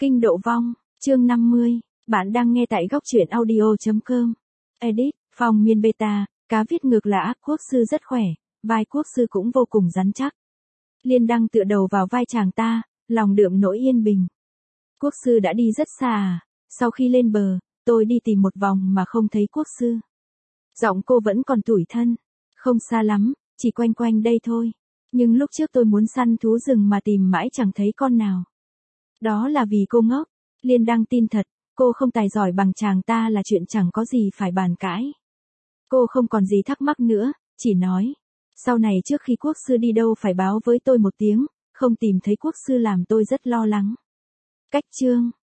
Kinh độ vong, chương 50, bạn đang nghe tại góc truyện audio.com. Edit, Phong Miên Beta, cá viết ngược lã, quốc sư rất khỏe, vai quốc sư cũng vô cùng rắn chắc. Liên đăng tựa đầu vào vai chàng ta, lòng đượm nỗi yên bình. Quốc sư đã đi rất xa à? Sau khi lên bờ, tôi đi tìm một vòng mà không thấy quốc sư. Giọng cô vẫn còn tủi thân. Không xa lắm, chỉ quanh quanh đây thôi. Nhưng lúc trước tôi muốn săn thú rừng mà tìm mãi chẳng thấy con nào. Đó là vì cô ngốc. Liên đăng tin thật, cô không tài giỏi bằng chàng ta là chuyện chẳng có gì phải bàn cãi. Cô không còn gì thắc mắc nữa, chỉ nói. Sau này trước khi quốc sư đi đâu phải báo với tôi một tiếng, không tìm thấy quốc sư làm tôi rất lo lắng. Cách chương.